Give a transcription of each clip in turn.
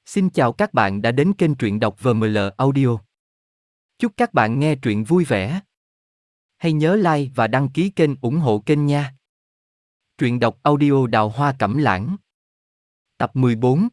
Xin chào các bạn đã đến kênh truyện đọc VML Audio. Chúc các bạn nghe truyện vui vẻ. Hãy nhớ like và đăng ký kênh ủng hộ kênh nha. Truyện đọc audio Đào Hoa Cẩm Lãng. Tập 14.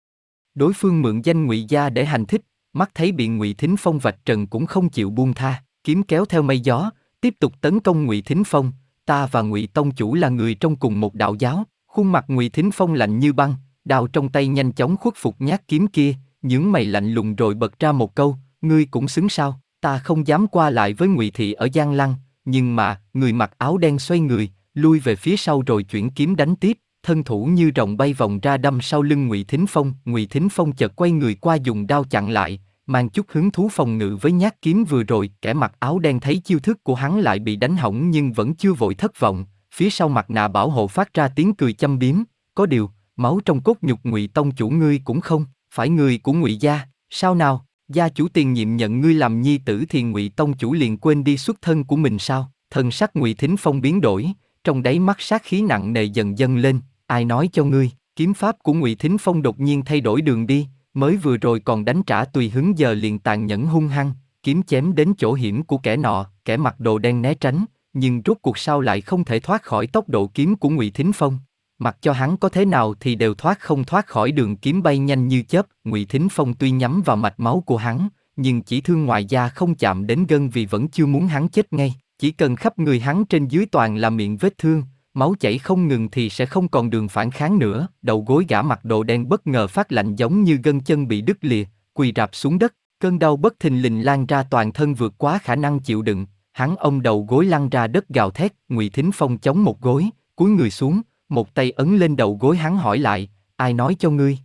Đối phương mượn danh Ngụy Gia để hành thích, mắt thấy bị Ngụy Thính Phong vạch trần cũng không chịu buông tha, kiếm kéo theo mây gió, tiếp tục tấn công Ngụy Thính Phong. Ta và Ngụy tông chủ là người trong cùng một đạo giáo. Khuôn mặt Ngụy Thính Phong lạnh như băng, đao trong tay nhanh chóng khuất phục nhát kiếm kia, nhướng mày lạnh lùng rồi bật ra một câu: ngươi cũng xứng sao? Ta không dám qua lại với Ngụy thị ở Giang Lăng, nhưng mà người mặc áo đen xoay người, lui về phía sau rồi chuyển kiếm đánh tiếp, thân thủ như rồng bay vòng ra đâm sau lưng Ngụy Thính Phong. Ngụy Thính Phong chợt quay người qua dùng đao chặn lại, mang chút hứng thú phòng ngự với nhát kiếm vừa rồi. Kẻ mặc áo đen thấy chiêu thức của hắn lại bị đánh hỏng nhưng vẫn chưa vội thất vọng, phía sau mặt nạ bảo hộ phát ra tiếng cười châm biếm: có điều, máu trong cốt nhục Ngụy tông chủ ngươi cũng không phải người của Ngụy gia, sao nào? Gia chủ tiền nhiệm nhận ngươi làm nhi tử thì Ngụy tông chủ liền quên đi xuất thân của mình sao? Thần sắc Ngụy Thính Phong biến đổi, trong đáy mắt sát khí nặng nề dần dâng lên. Ai nói cho ngươi? Kiếm pháp của Ngụy Thính Phong đột nhiên thay đổi đường đi, mới vừa rồi còn đánh trả tùy hứng giờ liền tàn nhẫn hung hăng, kiếm chém đến chỗ hiểm của kẻ nọ. Kẻ mặc đồ đen né tránh, nhưng rốt cuộc sao lại không thể thoát khỏi tốc độ kiếm của Ngụy Thính Phong. Mặc cho hắn có thế nào thì đều không thoát khỏi đường kiếm bay nhanh như chớp. Ngụy Thính Phong tuy nhắm vào mạch máu của hắn, nhưng chỉ thương ngoài da không chạm đến gân vì vẫn chưa muốn hắn chết ngay. Chỉ cần khắp người hắn trên dưới toàn là miệng vết thương, máu chảy không ngừng thì sẽ không còn đường phản kháng nữa. Đầu gối gã mặc đồ đen bất ngờ phát lạnh giống như gân chân bị đứt lìa, quỳ rạp xuống đất. Cơn đau bất thình lình lan ra toàn thân vượt quá khả năng chịu đựng, hắn ôm đầu gối lăn ra đất gào thét. Ngụy Thính Phong chống một gối, cúi người xuống, một tay ấn lên đầu gối hắn hỏi lại: ai nói cho ngươi?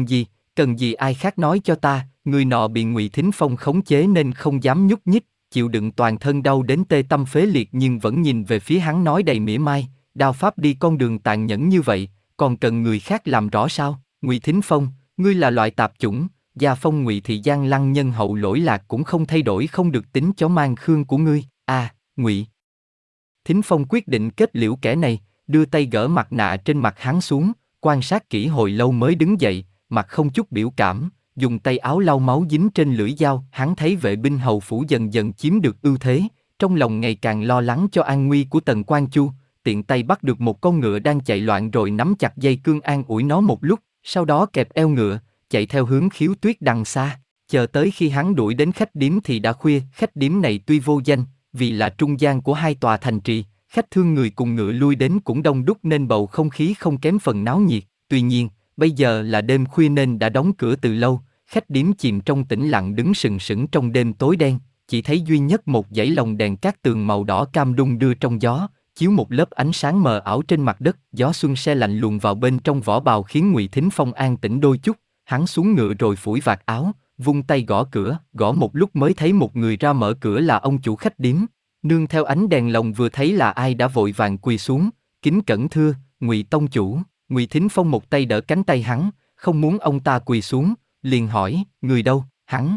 Cần gì ai khác nói cho ta? Người nọ bị Ngụy Thính Phong khống chế nên không dám nhúc nhích, chịu đựng toàn thân đau đến tê tâm phế liệt nhưng vẫn nhìn về phía hắn nói đầy mỉa mai: đao pháp đi con đường tàn nhẫn như vậy, còn cần người khác làm rõ sao? Ngụy Thính Phong, ngươi là loại tạp chủng, gia phong Ngụy thị Giang Lăng nhân hậu lỗi lạc cũng không thay đổi không được tính chó mang khương của ngươi. Ngụy Thính Phong quyết định kết liễu kẻ này, đưa tay gỡ mặt nạ trên mặt hắn xuống, quan sát kỹ hồi lâu mới đứng dậy, mặt không chút biểu cảm, dùng tay áo lau máu dính trên lưỡi dao. Hắn thấy vệ binh hầu phủ dần dần chiếm được ưu thế, trong lòng ngày càng lo lắng cho an nguy của Tần Quan Chu, tiện tay bắt được một con ngựa đang chạy loạn rồi nắm chặt dây cương an ủi nó một lúc, sau đó kẹp eo ngựa, chạy theo hướng Khiếu Tuyết đằng xa. Chờ tới khi hắn đuổi đến khách điếm thì đã khuya. Khách điếm này tuy vô danh, vì là trung gian của hai tòa thành trì, khách thương người cùng ngựa lui đến cũng đông đúc nên bầu không khí không kém phần náo nhiệt. Tuy nhiên, bây giờ là đêm khuya nên đã đóng cửa từ lâu, khách điếm chìm trong tĩnh lặng đứng sừng sững trong đêm tối đen, chỉ thấy duy nhất một dãy lồng đèn cát tường màu đỏ cam đung đưa trong gió, chiếu một lớp ánh sáng mờ ảo trên mặt đất. Gió xuân se lạnh luồn vào bên trong vỏ bào khiến Ngụy Thính Phong an tĩnh đôi chút. Hắn xuống ngựa rồi phủi vạt áo, vung tay gõ cửa, gõ một lúc mới thấy một người ra mở cửa là ông chủ khách điếm. Nương theo ánh đèn lồng vừa thấy là ai đã vội vàng quỳ xuống, kính cẩn thưa Ngụy tông chủ. Ngụy Thính Phong một tay đỡ cánh tay hắn, không muốn ông ta quỳ xuống, liền hỏi: người đâu? Hắn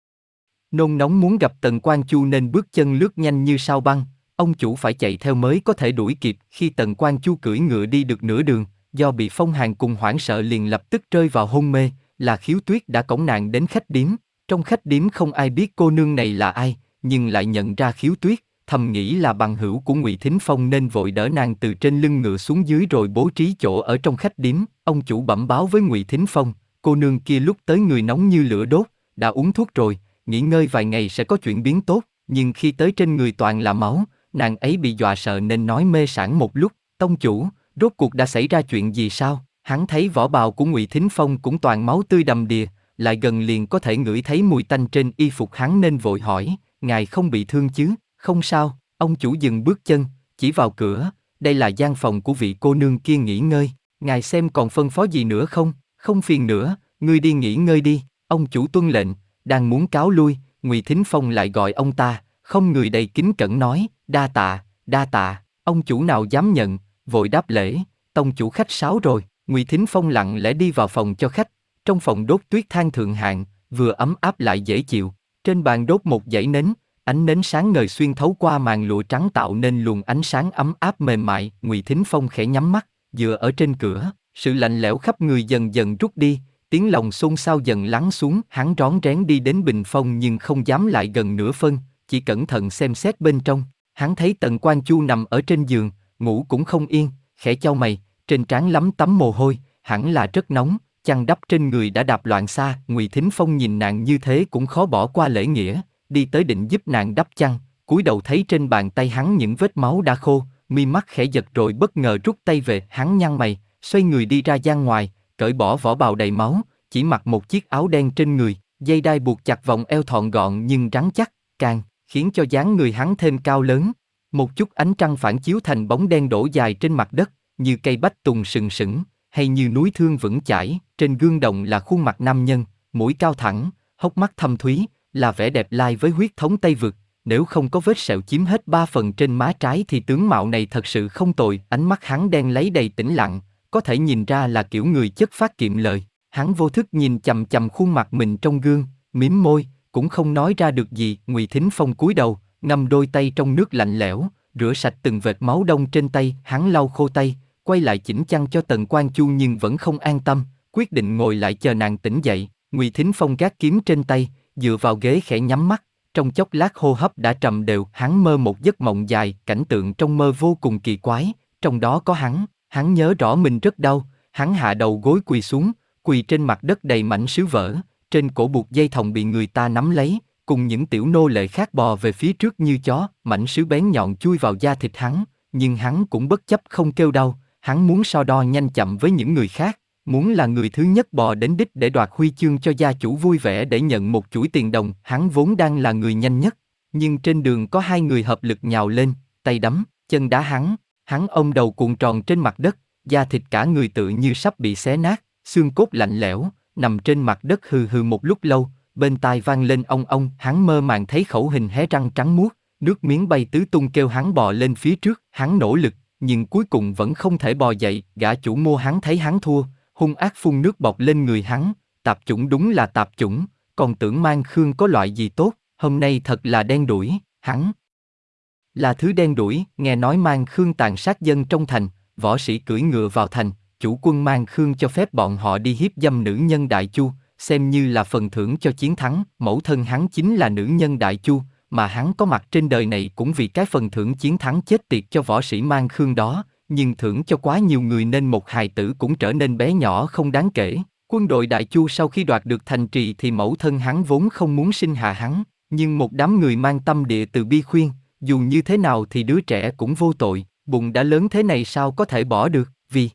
nôn nóng muốn gặp Tần Quan Chu nên bước chân lướt nhanh như sao băng. Ông chủ phải chạy theo mới có thể đuổi kịp. Khi Tần Quan Chu cưỡi ngựa đi được nửa đường, do bị phong hàn cùng hoảng sợ liền lập tức rơi vào hôn mê. Là Khiếu Tuyết đã cõng nàng đến khách điếm. Trong khách điếm không ai biết cô nương này là ai, nhưng lại nhận ra Khiếu Tuyết, thầm nghĩ là bằng hữu của Ngụy Thính Phong nên vội đỡ nàng từ trên lưng ngựa xuống dưới rồi bố trí chỗ ở trong khách điếm. Ông chủ bẩm báo với Ngụy Thính Phong: cô nương kia lúc tới người nóng như lửa đốt, đã uống thuốc rồi, nghỉ ngơi vài ngày sẽ có chuyển biến tốt, nhưng khi tới trên người toàn là máu, nàng ấy bị dọa sợ nên nói mê sảng một lúc. Tông chủ, rốt cuộc đã xảy ra chuyện gì sao? Hắn thấy vỏ bào của Ngụy Thính Phong cũng toàn máu tươi đầm đìa, lại gần liền có thể ngửi thấy mùi tanh trên y phục hắn nên vội hỏi: ngài không bị thương chứ? Không sao. Ông chủ dừng bước chân, chỉ vào cửa: đây là gian phòng của vị cô nương kia nghỉ ngơi, ngài xem còn phân phó gì nữa không? Không phiền nữa, ngươi đi nghỉ ngơi đi. Ông chủ tuân lệnh, đang muốn cáo lui, Ngụy Thính Phong lại gọi ông ta, không người đầy kính cẩn nói: đa tạ, đa tạ. Ông chủ nào dám nhận, vội đáp lễ: tông chủ khách sáo rồi. Ngụy Thính Phong lặng lẽ đi vào phòng cho khách. Trong phòng đốt tuyết than thượng hạng, vừa ấm áp lại dễ chịu. Trên bàn đốt một dãy nến, ánh nến sáng ngời xuyên thấu qua màn lụa trắng tạo nên luồng ánh sáng ấm áp mềm mại. Ngụy Thính Phong khẽ nhắm mắt, dựa ở trên cửa, sự lạnh lẽo khắp người dần dần rút đi, tiếng lòng xôn xao dần lắng xuống, hắn rón rén đi đến bình phong nhưng không dám lại gần nửa phân, chỉ cẩn thận xem xét bên trong. Hắn thấy Tần Quan Chu nằm ở trên giường, ngủ cũng không yên, khẽ chau mày, trên trán lấm tấm mồ hôi, hẳn là rất nóng, chăn đắp trên người đã đạp loạn xa. Ngụy Thính Phong nhìn nàng như thế cũng khó bỏ qua lễ nghĩa, đi tới định giúp nàng đắp chăn, cúi đầu thấy trên bàn tay hắn những vết máu đã khô, mi mắt khẽ giật rồi bất ngờ rút tay về. Hắn nhăn mày, xoay người đi ra gian ngoài, cởi bỏ vỏ bào đầy máu, chỉ mặc một chiếc áo đen trên người, dây đai buộc chặt vòng eo thọn gọn nhưng rắn chắc, càng khiến cho dáng người hắn thêm cao lớn. Một chút ánh trăng phản chiếu thành bóng đen đổ dài trên mặt đất, như cây bách tùng sừng sững, hay như núi thương vững chãi. Trên gương đồng là khuôn mặt nam nhân, mũi cao thẳng, hốc mắt thâm thúy, là vẻ đẹp lai với huyết thống Tây Vực. Nếu không có vết sẹo chiếm hết 3 phần trên má trái thì tướng mạo này thật sự không tồi. Ánh mắt hắn đen lấy đầy tĩnh lặng, có thể nhìn ra là kiểu người chất phác kiệm lời. Hắn vô thức nhìn chằm chằm khuôn mặt mình trong gương, mím môi, cũng không nói ra được gì. Ngụy Thính Phong cúi đầu, ngâm đôi tay trong nước lạnh lẽo, rửa sạch từng vệt máu đông trên tay. Hắn lau khô tay, quay lại chỉnh chăn cho Tần Quan Chu nhưng vẫn không an tâm, quyết định ngồi lại chờ nàng tỉnh dậy. Ngụy Thính Phong gác kiếm trên tay, dựa vào ghế khẽ nhắm mắt. Trong chốc lát hô hấp đã trầm đều, hắn mơ một giấc mộng dài, cảnh tượng trong mơ vô cùng kỳ quái, trong đó có hắn nhớ rõ mình rất đau, hắn hạ đầu gối quỳ xuống, quỳ trên mặt đất đầy mảnh sứ vỡ, trên cổ buộc dây thòng bị người ta nắm lấy, cùng những tiểu nô lệ khác bò về phía trước như chó, mảnh sứ bén nhọn chui vào da thịt hắn, nhưng hắn cũng bất chấp không kêu đau, hắn muốn so đo nhanh chậm với những người khác. Muốn là người thứ nhất bò đến đích để đoạt huy chương cho gia chủ vui vẻ để nhận một chuỗi tiền đồng. Hắn vốn đang là người nhanh nhất, nhưng trên đường có 2 người hợp lực nhào lên, tay đấm, chân đá hắn ôm đầu cuộn tròn trên mặt đất, da thịt cả người tự như sắp bị xé nát, xương cốt lạnh lẽo, nằm trên mặt đất hừ hừ một lúc lâu, bên tai vang lên ong ong. Hắn mơ màng thấy khẩu hình hé răng trắng muốt, nước miếng bay tứ tung kêu hắn bò lên phía trước. Hắn nỗ lực, nhưng cuối cùng vẫn không thể bò dậy. Gã chủ mua hắn thấy hắn thua, hung ác phun nước bọt lên người hắn. Tạp chủng đúng là tạp chủng, còn tưởng Mang Khương có loại gì tốt, hôm nay thật là đen đủi. Hắn là thứ đen đủi. Nghe nói Mang Khương tàn sát dân trong thành, võ sĩ cưỡi ngựa vào thành, chủ quân Mang Khương cho phép bọn họ đi hiếp dâm nữ nhân Đại Chu, xem như là phần thưởng cho chiến thắng. Mẫu thân hắn chính là nữ nhân Đại Chu, mà hắn có mặt trên đời này cũng vì cái phần thưởng chiến thắng chết tiệt cho võ sĩ Mang Khương đó. Nhưng thưởng cho quá nhiều người nên một hài tử cũng trở nên bé nhỏ không đáng kể. Quân đội Đại Chu sau khi đoạt được thành trì thì mẫu thân hắn vốn không muốn sinh hạ hắn, nhưng một đám người mang tâm địa từ bi khuyên, dù như thế nào thì đứa trẻ cũng vô tội, bụng đã lớn thế này sao có thể bỏ được, vì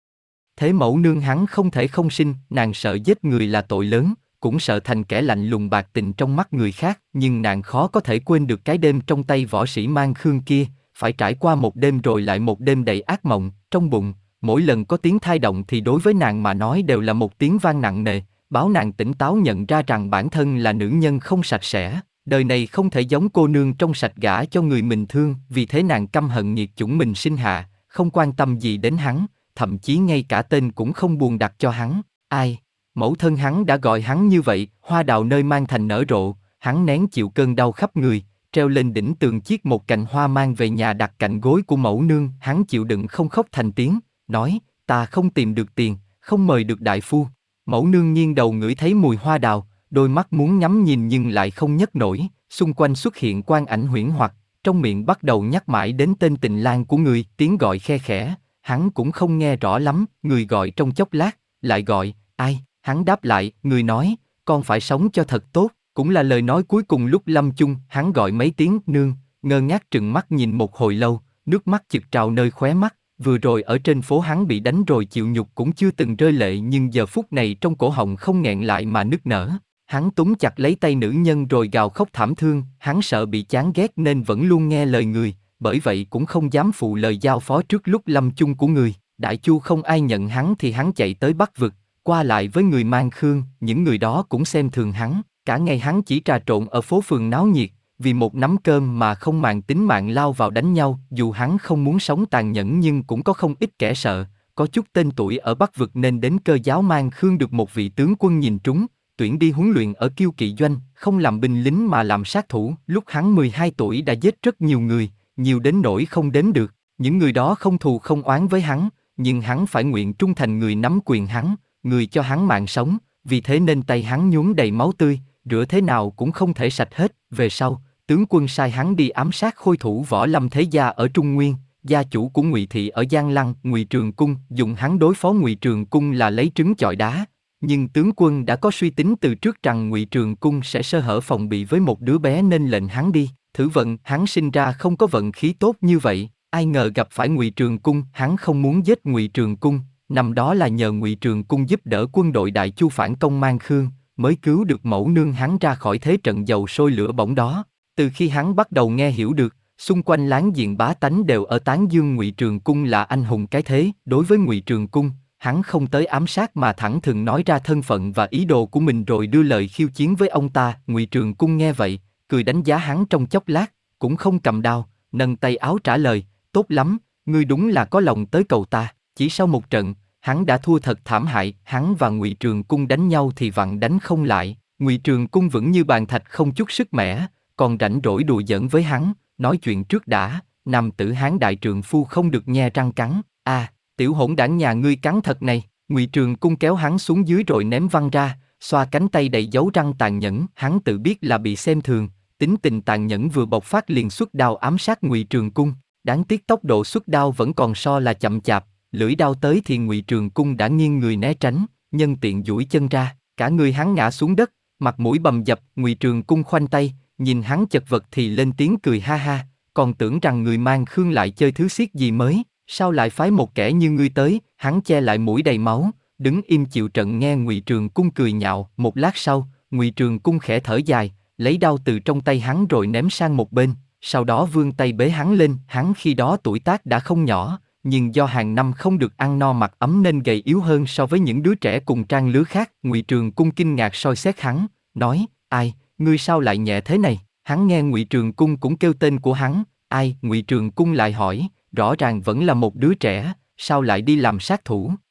thế mẫu nương hắn không thể không sinh. Nàng sợ giết người là tội lớn, cũng sợ thành kẻ lạnh lùng bạc tình trong mắt người khác, nhưng nàng khó có thể quên được cái đêm trong tay võ sĩ Mang Khương kia. Phải trải qua một đêm rồi lại một đêm đầy ác mộng. Trong bụng, mỗi lần có tiếng thai động thì đối với nàng mà nói đều là một tiếng vang nặng nề, báo nàng tỉnh táo nhận ra rằng bản thân là nữ nhân không sạch sẽ, đời này không thể giống cô nương trong sạch gả cho người mình thương. Vì thế nàng căm hận nghiệt chủng mình sinh hạ, không quan tâm gì đến hắn, thậm chí ngay cả tên cũng không buồn đặt cho hắn. Ai? Mẫu thân hắn đã gọi hắn như vậy. Hoa đào nơi Mang Thành nở rộ, hắn nén chịu cơn đau khắp người, treo lên đỉnh tường chiết một cành hoa mang về nhà đặt cạnh gối của mẫu nương. Hắn chịu đựng không khóc thành tiếng, nói: ta không tìm được tiền, không mời được đại phu. Mẫu nương nghiêng đầu ngửi thấy mùi hoa đào, đôi mắt muốn ngắm nhìn nhưng lại không nhấc nổi. Xung quanh xuất hiện quang ảnh huyễn hoặc, trong miệng bắt đầu nhắc mãi đến tên tình lang của người, tiếng gọi khe khẽ, hắn cũng không nghe rõ lắm. Người gọi trong chốc lát, lại gọi: ai? Hắn đáp lại: người nói, con phải sống cho thật tốt. Cũng là lời nói cuối cùng lúc lâm chung. Hắn gọi mấy tiếng nương, ngơ ngác trừng mắt nhìn một hồi lâu, nước mắt chực trào nơi khóe mắt. Vừa rồi ở trên phố hắn bị đánh rồi chịu nhục cũng chưa từng rơi lệ, nhưng giờ phút này trong cổ họng không nghẹn lại mà nức nở. Hắn túm chặt lấy tay nữ nhân rồi gào khóc thảm thương. Hắn sợ bị chán ghét nên vẫn luôn nghe lời người, bởi vậy cũng không dám phụ lời giao phó trước lúc lâm chung của người. Đại Chu không ai nhận hắn thì hắn chạy tới Bắc Vực, qua lại với người Mang Khương, những người đó cũng xem thường hắn. Cả ngày hắn chỉ trà trộn ở phố phường náo nhiệt, vì một nắm cơm mà không màng tính mạng lao vào đánh nhau. Dù hắn không muốn sống tàn nhẫn nhưng cũng có không ít kẻ sợ, có chút tên tuổi ở Bắc Vực nên đến Cơ Giáo Mang Khương được một vị tướng quân nhìn trúng, tuyển đi huấn luyện ở Kiêu Kỵ Doanh, không làm binh lính mà làm sát thủ. Lúc hắn 12 tuổi đã giết rất nhiều người, nhiều đến nỗi không đếm được. Những người đó không thù không oán với hắn, nhưng hắn phải nguyện trung thành người nắm quyền hắn, người cho hắn mạng sống, vì thế nên tay hắn nhuốm đầy máu tươi, rửa thế nào cũng không thể sạch hết. Về sau, tướng quân sai hắn đi ám sát khôi thủ Võ Lâm Thế Gia ở Trung Nguyên, gia chủ của Ngụy thị ở Giang Lăng, Ngụy Trường Cung, dùng hắn đối phó Ngụy Trường Cung là lấy trứng chọi đá. Nhưng tướng quân đã có suy tính từ trước rằng Ngụy Trường Cung sẽ sơ hở phòng bị với một đứa bé nên lệnh hắn đi. Thử vận, hắn sinh ra không có vận khí tốt như vậy, ai ngờ gặp phải Ngụy Trường Cung, hắn không muốn giết Ngụy Trường Cung, năm đó là nhờ Ngụy Trường Cung giúp đỡ quân đội Đại Chu phản công Mang Khương, mới cứu được mẫu nương hắn ra khỏi thế trận dầu sôi lửa bỏng đó. Từ khi hắn bắt đầu nghe hiểu được, xung quanh láng giềng bá tánh đều ở tán dương Ngụy Trường Cung là anh hùng cái thế. Đối với Ngụy Trường Cung, hắn không tới ám sát mà thẳng thừng nói ra thân phận và ý đồ của mình rồi đưa lời khiêu chiến với ông ta. Ngụy Trường Cung nghe vậy, cười đánh giá hắn trong chốc lát, cũng không cầm đao, nâng tay áo trả lời, tốt lắm, ngươi đúng là có lòng tới cầu ta. Chỉ sau một trận, hắn đã thua thật thảm hại. Hắn và Ngụy Trường Cung đánh nhau thì vặn đánh không lại, Ngụy Trường Cung vững như bàn thạch không chút sức mẻ, còn rảnh rỗi đùa giỡn với hắn, nói chuyện trước đã, nam tử Hán đại trượng phu không được nhe răng cắn. Tiểu hỗn đản nhà ngươi cắn thật này. Ngụy Trường Cung kéo hắn xuống dưới rồi ném văng ra, xoa cánh tay đầy dấu răng tàn nhẫn. Hắn tự biết là bị xem thường, tính tình tàn nhẫn vừa bộc phát liền xuất đao ám sát Ngụy Trường Cung. Đáng tiếc tốc độ xuất đao vẫn còn so là chậm chạp, lưỡi đao tới thì Ngụy Trường Cung đã nghiêng người né tránh, nhân tiện duỗi chân ra, cả người hắn ngã xuống đất, mặt mũi bầm dập. Ngụy Trường Cung khoanh tay, nhìn hắn chật vật thì lên tiếng cười ha ha, còn tưởng rằng người Mang Khương lại chơi thứ xiết gì mới, sao lại phái một kẻ như ngươi tới. Hắn che lại mũi đầy máu, đứng im chịu trận nghe Ngụy Trường Cung cười nhạo. Một lát sau, Ngụy Trường Cung khẽ thở dài, lấy đao từ trong tay hắn rồi ném sang một bên, sau đó vươn tay bế hắn lên. Hắn khi đó tuổi tác đã không nhỏ, nhưng do hàng năm không được ăn no mặc ấm nên gầy yếu hơn so với những đứa trẻ cùng trang lứa khác. Ngụy Trường Cung kinh ngạc soi xét hắn, nói, ai, ngươi sao lại nhẹ thế này? Hắn nghe Ngụy Trường Cung cũng kêu tên của hắn, ai? Ngụy Trường Cung lại hỏi, rõ ràng vẫn là một đứa trẻ, sao lại đi làm sát thủ?